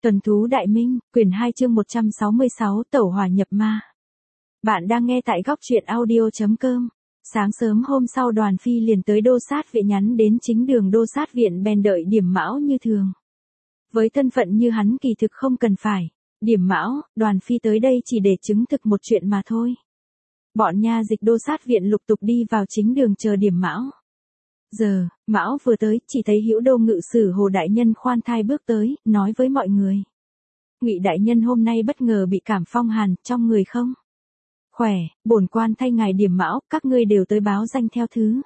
Tuần thú Đại Minh, quyển 2 chương 166 Tẩu hỏa nhập ma. Bạn đang nghe tại góc truyện audio.com. Sáng sớm hôm sau Đoàn Phi liền tới Đô Sát Viện, nhắn đến chính đường Đô Sát Viện bèn đợi Điểm Mão như thường. Với thân phận như hắn kỳ thực không cần phải Điểm Mão, Đoàn Phi tới đây chỉ để chứng thực một chuyện mà thôi. Bọn nha dịch Đô Sát Viện lục tục đi vào chính đường chờ Điểm Mão. Giờ, Mão vừa tới, chỉ thấy Hữu Đô ngự sử Hồ đại nhân khoan thai bước tới, nói với mọi người: Ngụy đại nhân hôm nay bất ngờ bị cảm phong hàn, trong người không khỏe, bổn quan thay ngài Điểm Mão, các ngươi đều tới báo danh theo thứ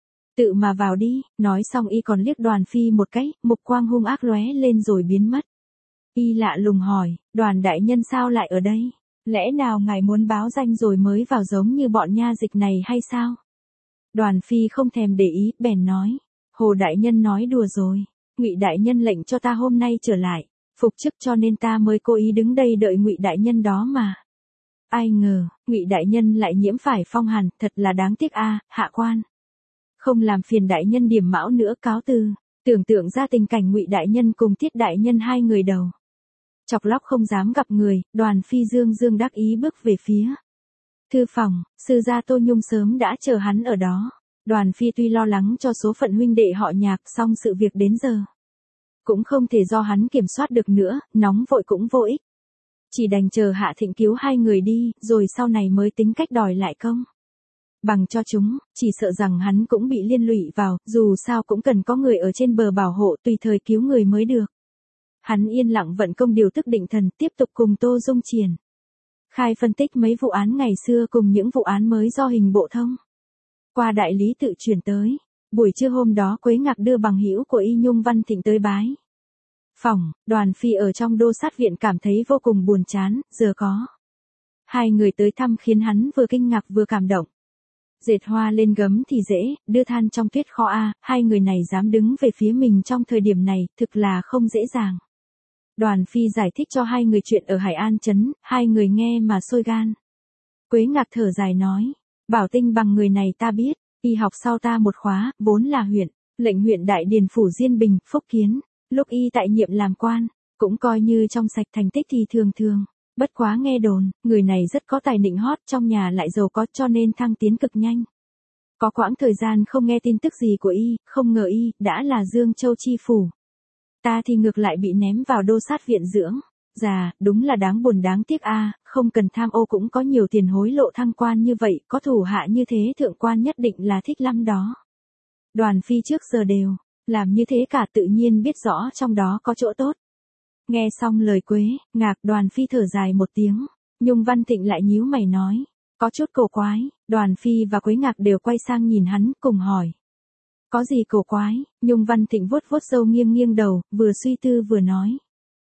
tự mà vào đi. Nói xong y còn liếc Đoàn Phi một cái, mục quang hung ác lóe lên rồi biến mất. Y lạ lùng hỏi: Đoàn đại nhân sao lại ở đây? Lẽ nào ngài muốn báo danh rồi mới vào giống như bọn nha dịch này hay sao? Đoàn Phi không thèm để ý, bèn nói: Hồ đại nhân nói đùa rồi. Ngụy đại nhân lệnh cho ta hôm nay trở lại phục chức, cho nên ta mới cố ý đứng đây đợi Ngụy đại nhân đó mà. Ai ngờ, Ngụy đại nhân lại nhiễm phải phong hàn, thật là đáng tiếc a. Hạ quan không làm phiền đại nhân Điểm Mão nữa, cáo từ. Tưởng tượng ra tình cảnh Ngụy đại nhân cùng Tiết đại nhân hai người đầu chọc lóc không dám gặp người, Đoàn Phi dương dương đắc ý bước về phía thư phòng. Sư gia Tô Nhung sớm đã chờ hắn ở đó. Đoàn Phi tuy lo lắng cho số phận huynh đệ họ Nhạc, song sự việc đến giờ cũng không thể do hắn kiểm soát được nữa, nóng vội cũng vô ích. Chỉ đành chờ Hạ Thịnh cứu hai người đi, rồi sau này mới tính cách đòi lại công bằng cho chúng, chỉ sợ rằng hắn cũng bị liên lụy vào, dù sao cũng cần có người ở trên bờ bảo hộ, tùy thời cứu người mới được. Hắn yên lặng vận công điều tức định thần, tiếp tục cùng Tô Dung triển khai phân tích mấy vụ án ngày xưa cùng những vụ án mới do hình bộ thông qua đại lý tự chuyển tới. Buổi trưa hôm đó Quế Ngạc đưa bằng hữu của y Nhung Văn Thịnh tới bái phỏng. Đoàn Phi ở trong Đô Sát Viện cảm thấy vô cùng buồn chán, giờ có hai người tới thăm khiến hắn vừa kinh ngạc vừa cảm động. Dệt hoa lên gấm thì dễ, đưa than trong tuyết khó a. Hai người này dám đứng về phía mình trong thời điểm này, thực là không dễ dàng. Đoàn Phi giải thích cho hai người chuyện ở Hải An Trấn, hai người nghe mà sôi gan. Quế Ngạc thở dài nói: Bảo Tinh bằng người này ta biết, y học sau ta một khóa, vốn là lệnh huyện Đại Điền phủ Diên Bình, Phúc Kiến. Lúc y tại nhiệm làm quan, cũng coi như trong sạch, thành tích thì thường thường. Bất quá nghe đồn, người này rất có tài nịnh hót, trong nhà lại giàu có, cho nên thăng tiến cực nhanh. Có quãng thời gian không nghe tin tức gì của y, không ngờ y đã là Dương Châu chi phủ. Ta thì ngược lại bị ném vào Đô Sát Viện dưỡng già, đúng là đáng buồn đáng tiếc a. Không cần tham ô cũng có nhiều tiền hối lộ thăng quan như vậy, có thủ hạ như thế thượng quan nhất định là thích lắm đó. Đoàn Phi trước giờ đều làm như thế cả, tự nhiên biết rõ trong đó có chỗ tốt. Nghe xong lời Quế Ngạc, Đoàn Phi thở dài một tiếng. Nhung Văn Thịnh lại nhíu mày nói: Có chút cổ quái. Đoàn Phi và Quế Ngạc đều quay sang nhìn hắn, cùng hỏi: Có gì cổ quái? Nhung Văn Thịnh vuốt vuốt râu nghiêng nghiêng đầu, vừa suy tư vừa nói: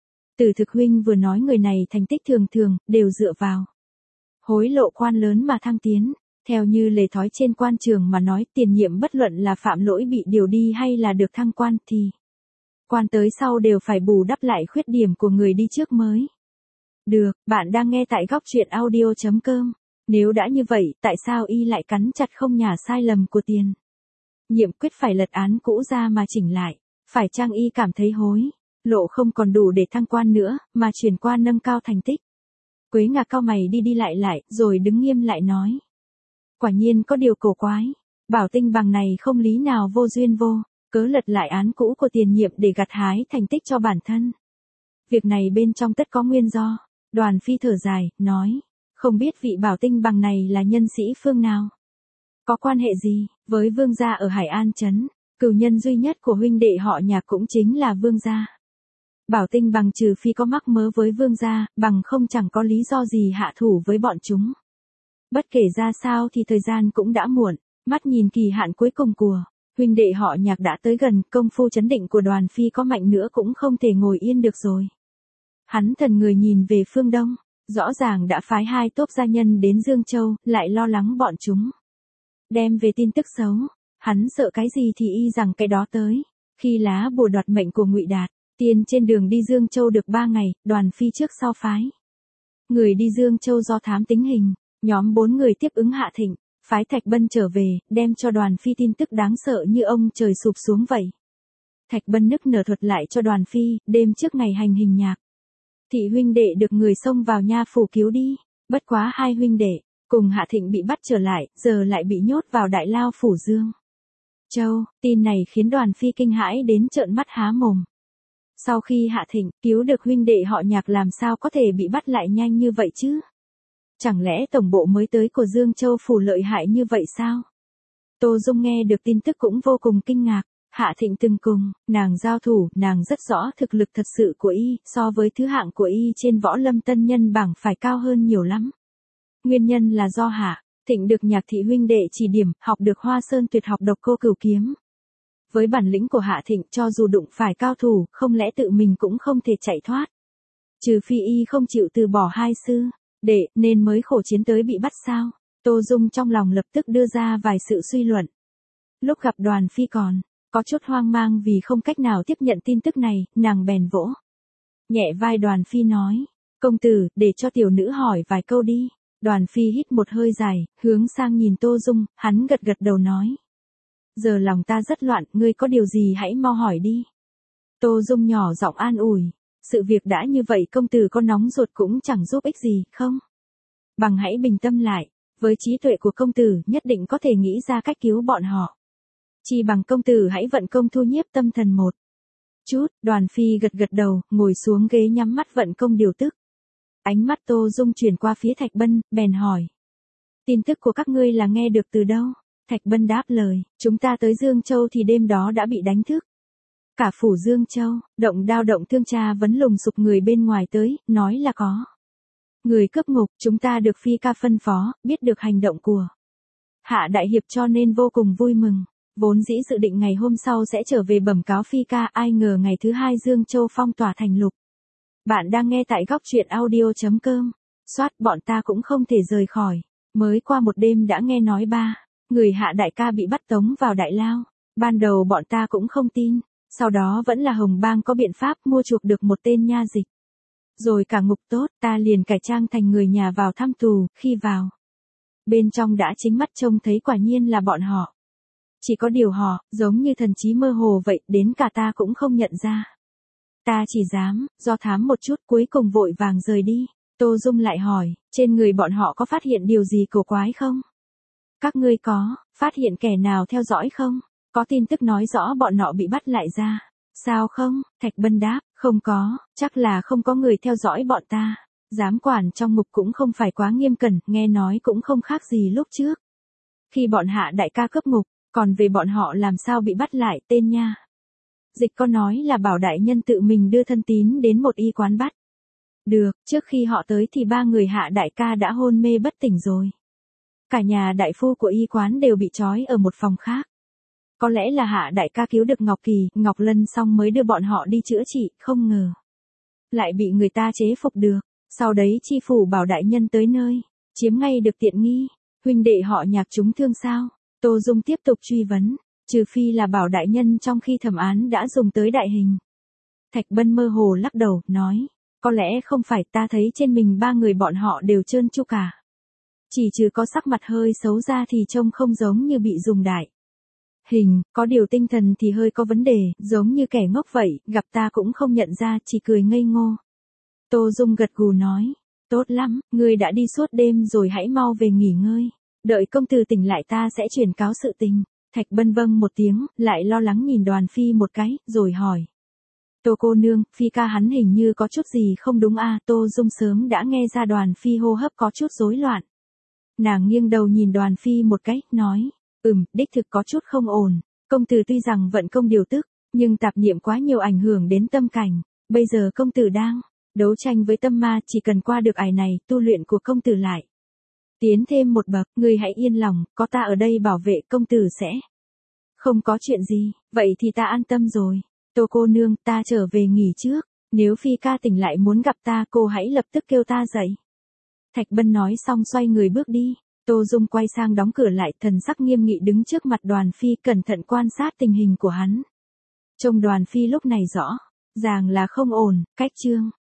Từ thực huynh vừa nói người này thành tích thường thường, đều dựa vào hối lộ quan lớn mà thăng tiến. Theo như lề thói trên quan trường mà nói, tiền nhiệm bất luận là phạm lỗi bị điều đi hay là được thăng quan thì quan tới sau đều phải bù đắp lại khuyết điểm của người đi trước mới được. Bạn đang nghe tại góc truyện audio.com. Nếu đã như vậy, tại sao y lại cắn chặt không nhả sai lầm của tiền nhiệm, quyết phải lật án cũ ra mà chỉnh lại? Phải chăng y cảm thấy hối lộ không còn đủ để thăng quan nữa, mà chuyển qua nâng cao thành tích? Quế Ngạc cau mày đi đi lại, rồi đứng nghiêm lại nói: Quả nhiên có điều cổ quái. Bảo Tinh bằng này không lý nào vô duyên vô cớ lật lại án cũ của tiền nhiệm để gặt hái thành tích cho bản thân. Việc này bên trong tất có nguyên do. Đoàn Phi thở dài, nói: Không biết vị Bảo Tinh bằng này là nhân sĩ phương nào? Có quan hệ gì với vương gia ở Hải An Trấn? Cửu nhân duy nhất của huynh đệ họ Nhạc cũng chính là vương gia. Bảo Tinh bằng trừ phi có mắc mớ với vương gia, bằng không chẳng có lý do gì hạ thủ với bọn chúng. Bất kể ra sao thì thời gian cũng đã muộn, mắt nhìn kỳ hạn cuối cùng của huynh đệ họ Nhạc đã tới gần, công phu chấn định của Đoàn Phi có mạnh nữa cũng không thể ngồi yên được rồi. Hắn thần người nhìn về phương Đông, rõ ràng đã phái hai tốp gia nhân đến Dương Châu, lại lo lắng bọn chúng đem về tin tức xấu. Hắn sợ cái gì thì y rằng cái đó tới. Khi lá bùa đoạt mệnh của Ngụy Đạt tiên trên đường đi Dương Châu được 3 ngày, Đoàn Phi trước sau phái người đi Dương Châu do thám tính hình. Nhóm 4 người tiếp ứng Hạ Thịnh, phái Thạch Bân trở về, đem cho Đoàn Phi tin tức đáng sợ như ông trời sụp xuống vậy. Thạch Bân nức nở thuật lại cho Đoàn Phi, đêm trước ngày hành hình Nhạc, Thị huynh đệ được người xông vào nha phủ cứu đi. Bất quá hai huynh đệ, cùng Hạ Thịnh bị bắt trở lại, giờ lại bị nhốt vào đại lao phủ Dương Châu. Tin này khiến Đoàn Phi kinh hãi đến trợn mắt há mồm. Sau khi Hạ Thịnh cứu được huynh đệ họ Nhạc làm sao có thể bị bắt lại nhanh như vậy chứ? Chẳng lẽ tổng bộ mới tới của Dương Châu phủ lợi hại như vậy sao? Tô Dung nghe được tin tức cũng vô cùng kinh ngạc. Hạ Thịnh từng cùng nàng giao thủ, nàng rất rõ thực lực thật sự của y, so với thứ hạng của y trên võ lâm tân nhân bảng phải cao hơn nhiều lắm. Nguyên nhân là do Hạ Thịnh được Nhạc thị huynh đệ chỉ điểm, học được Hoa Sơn tuyệt học độc cô cửu kiếm. Với bản lĩnh của Hạ Thịnh, cho dù đụng phải cao thủ, không lẽ tự mình cũng không thể chạy thoát. Trừ phi y không chịu từ bỏ hai sư đệ, nên mới khổ chiến tới bị bắt sao? Tô Dung trong lòng lập tức đưa ra vài sự suy luận. Lúc gặp Đoàn Phi còn có chút hoang mang vì không cách nào tiếp nhận tin tức này, nàng bèn vỗ nhẹ vai Đoàn Phi nói, công tử, để cho tiểu nữ hỏi vài câu đi. Đoàn Phi hít một hơi dài, hướng sang nhìn Tô Dung, hắn gật gật đầu nói. Giờ lòng ta rất loạn, ngươi có điều gì hãy mau hỏi đi. Tô Dung nhỏ giọng an ủi, sự việc đã như vậy công tử có nóng ruột cũng chẳng giúp ích gì, không? Bằng hãy bình tâm lại, với trí tuệ của công tử nhất định có thể nghĩ ra cách cứu bọn họ. Chỉ bằng công tử hãy vận công thu nhiếp tâm thần một chút. Đoàn Phi gật gật đầu, ngồi xuống ghế nhắm mắt vận công điều tức. Ánh mắt Tô Dung chuyển qua phía Thạch Bân, bèn hỏi. Tin tức của các ngươi là nghe được từ đâu? Thạch Bân đáp lời, chúng ta tới Dương Châu thì đêm đó đã bị đánh thức. Cả phủ Dương Châu, động đao động thương tra vấn lùng sục người bên ngoài tới, nói là có người cướp ngục, chúng ta được Phi ca phân phó, biết được hành động của Hạ đại hiệp cho nên vô cùng vui mừng. Vốn dĩ dự định ngày hôm sau sẽ trở về bẩm cáo Phi ca, ai ngờ ngày thứ hai Dương Châu phong tỏa thành lục. Bạn đang nghe tại góc truyện audio.com. Soát, bọn ta cũng không thể rời khỏi. Mới qua một đêm đã nghe nói người Hạ đại ca bị bắt tống vào đại lao. Ban đầu bọn ta cũng không tin. Sau đó vẫn là Hồng Bang có biện pháp mua chuộc được một tên nha dịch. Rồi cả ngục tốt, ta liền cải trang thành người nhà vào thăm tù, khi vào bên trong đã chính mắt trông thấy quả nhiên là bọn họ. Chỉ có điều họ, giống như thần trí mơ hồ vậy, đến cả ta cũng không nhận ra. Ta chỉ dám, do thám một chút, cuối cùng vội vàng rời đi. Tô Dung lại hỏi, trên người bọn họ có phát hiện điều gì cổ quái không? Các ngươi có phát hiện kẻ nào theo dõi không? Có tin tức nói rõ bọn họ bị bắt lại ra. Sao không? Thạch Bân đáp, không có, chắc là không có người theo dõi bọn ta. Giám quản trong ngục cũng không phải quá nghiêm cẩn, nghe nói cũng không khác gì lúc trước. Khi bọn Hạ đại ca cướp ngục, còn về bọn họ làm sao bị bắt lại, tên nha dịch có nói là bảo đại nhân tự mình đưa thân tín đến một y quán bắt. Được, trước khi họ tới thì người Hạ đại ca đã hôn mê bất tỉnh rồi. Cả nhà đại phu của y quán đều bị trói ở một phòng khác. Có lẽ là Hạ đại ca cứu được Ngọc Kỳ, Ngọc Lân xong mới đưa bọn họ đi chữa trị, không ngờ lại bị người ta chế phục được. Sau đấy chi phủ bảo đại nhân tới nơi, chiếm ngay được tiện nghi. Huynh đệ họ Nhạc chúng thương sao? Tô Dung tiếp tục truy vấn, trừ phi là bảo đại nhân trong khi thẩm án đã dùng tới đại hình. Thạch Bân mơ hồ lắc đầu, nói, có lẽ không phải, ta thấy trên mình người bọn họ đều trơn tru cả. Chỉ trừ có sắc mặt hơi xấu ra thì trông không giống như bị dùng đại hình, có điều tinh thần thì hơi có vấn đề, giống như kẻ ngốc vậy, gặp ta cũng không nhận ra, chỉ cười ngây ngô. Tô Dung gật gù nói, tốt lắm, ngươi đã đi suốt đêm rồi, hãy mau về nghỉ ngơi. Đợi công tử tỉnh lại ta sẽ truyền cáo sự tình. Thạch Bân vâng một tiếng, lại lo lắng nhìn Đoàn Phi một cái, rồi hỏi. Tô cô nương, Phi ca hắn hình như có chút gì không đúng à? Tô Dung sớm đã nghe ra Đoàn Phi hô hấp có chút rối loạn. Nàng nghiêng đầu nhìn Đoàn Phi một cái, nói. Đích thực có chút không ổn. Công tử tuy rằng vận công điều tức, nhưng tạp niệm quá nhiều ảnh hưởng đến tâm cảnh. Bây giờ công tử đang đấu tranh với tâm ma, chỉ cần qua được ải này, tu luyện của công tử lại tiến thêm một bậc. Ngươi hãy yên lòng, có ta ở đây bảo vệ, công tử sẽ không có chuyện gì. Vậy thì ta an tâm rồi. Tô cô nương, ta trở về nghỉ trước. Nếu Phi ca tỉnh lại muốn gặp ta, cô hãy lập tức kêu ta dậy. Thạch Bân nói xong xoay người bước đi. Tô Dung quay sang đóng cửa lại, thần sắc nghiêm nghị đứng trước mặt Đoàn Phi, cẩn thận quan sát tình hình của hắn. Trông Đoàn Phi lúc này rõ ràng là không ổn. Cách chương